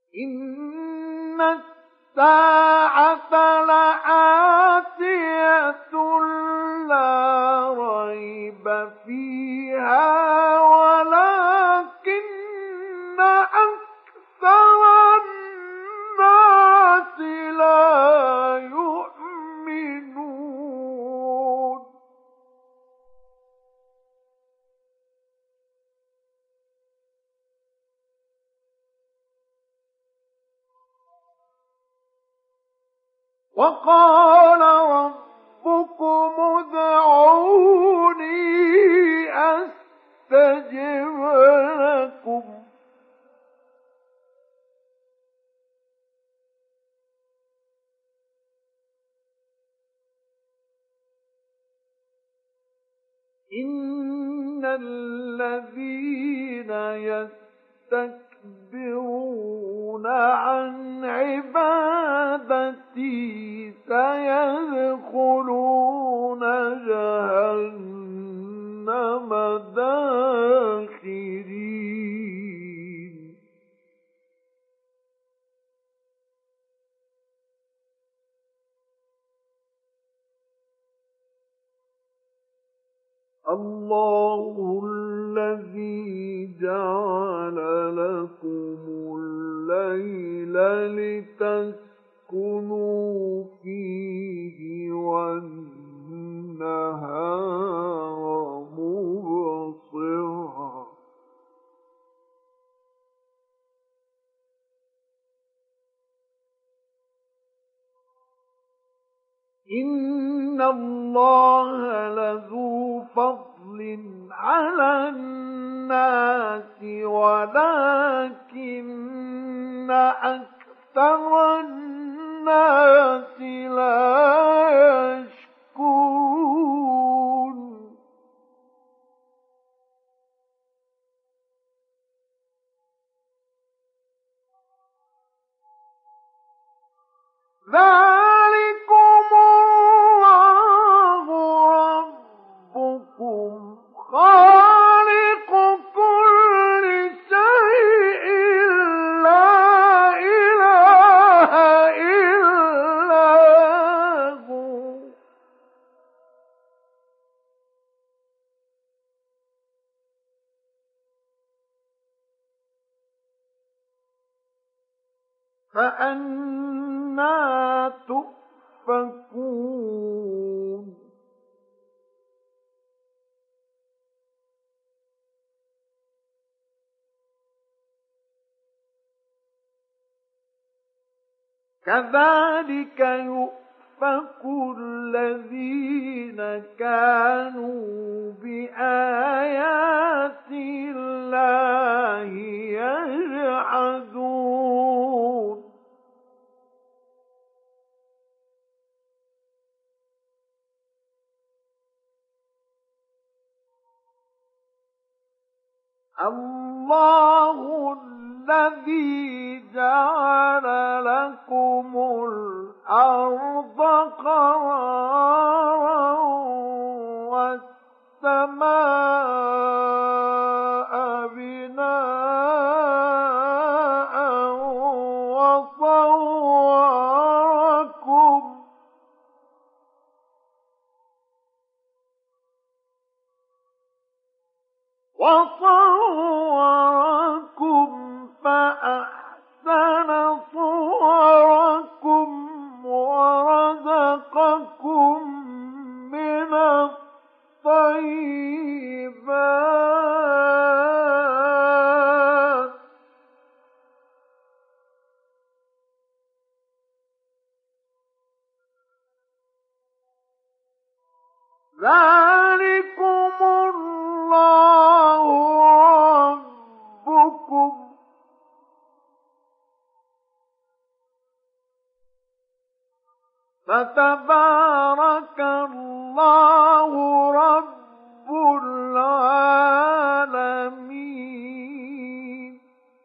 إن الساعة لآتية لا ريب فيها ولكن أكثر الناس لا يؤمنون وقال ربكم ادعوني أستجب لكم إن الذين يستكبرون عن عبادتي سيدخلون جهنم داخرين الله الذي جعل لكم الليل لتسكنوا فيه والنهار مبصرا إن الله لذو فضل على الناس ولكن أكثر الناس لا يشكرون ذلكم الله ربكم خالق كل شيء لا إله إلا هو فأنى تؤفكون كذلك يؤفك الذين كانوا بآيات الله يجحدون الله الذي جعل لكم الأرض قرارا والسماء بناء وصوركم فأحسن صوركم ورزقكم من الطيبات ذلكم الله ربكم فتبارك الله رب العالمين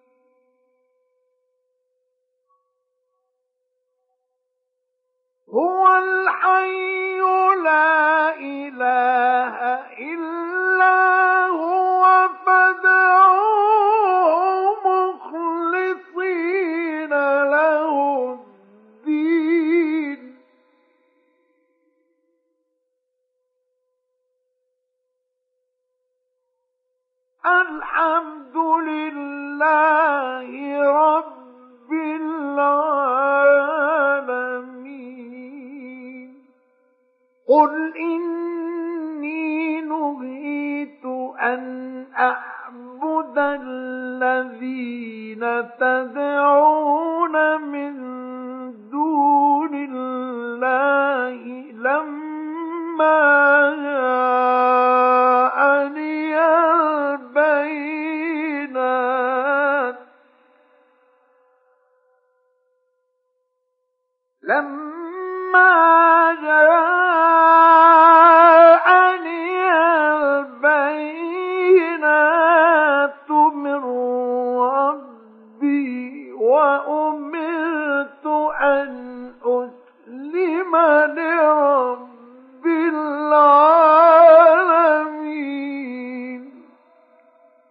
هو الحي لا إله إلا هو فادعوه مخلصين تدعون من دون الله لما جاءني البينات من ربي وأمرت أن